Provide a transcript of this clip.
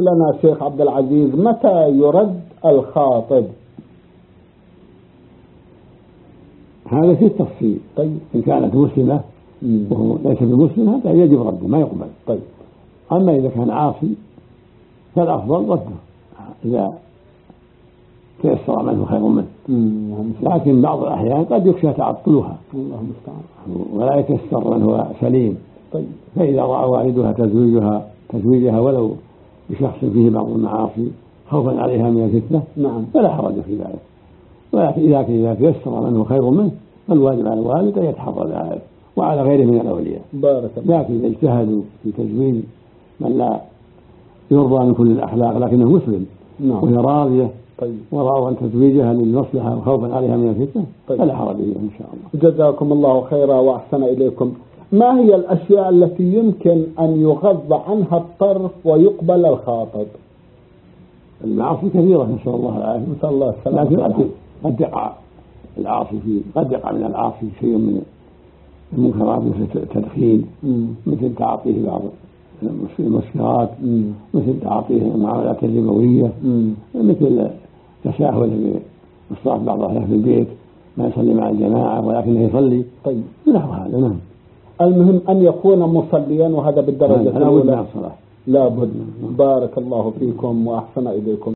لنا شيخ عبد العزيز، متى يرد الخاطب؟ هذا في التفصيل. طيب. إن كانت مسلمة وهو ليس بمسلم هذا يجب رده ما يقبل. طيب. أما إذا كان عاصي فالأفضل رده إذا تيسر منه خير منه. لكن بعض الأحيان قد يخشى تعطلها ولا يتيسر من هو سليم. طيب. فإذا رأى والدها تزويجها ولو بشخص فيه بعض المعاصي خوفا عليها من الفتنة نعم فلا حرج في ذلك. ولكن إذا تيسر منه خير منه فالواجب على الوالد أن يتحرى ذلك وعلى غيره من الأولياء. لكن إذا اجتهدوا في تزويج من لا يرضى من كل الأخلاق لكنه مسلم وهي راضية ورأوا أن تزويجها للمصلحة وخوفا عليها من الفتنة فلا حرج فيه إن شاء الله. جزاكم الله خيرا وأحسن إليكم. ما هي الأشياء التي يمكن أن يغض عنها الطرف ويقبل الخاطب؟ المعاصي كثيرة نسأل الله العافية. نسأل الله السلامة. لكن قد يقع من العاصي شيء من المنكرات مثل التدخين، مثل تعاطيه بعض المسكرات، مثل تعاطيه المعاملات الربوية، مثل تساهل بإصلاح بعض أهله في البيت ما يصلي مع الجماعة ولكنه يصلي. طيب. نحو هذا. نعم. المهم أن يكون مصليا وهذا بالدرجة الأولى. لا بد من الصلاة. لا بد. بارك الله فيكم وأحسن إليكم.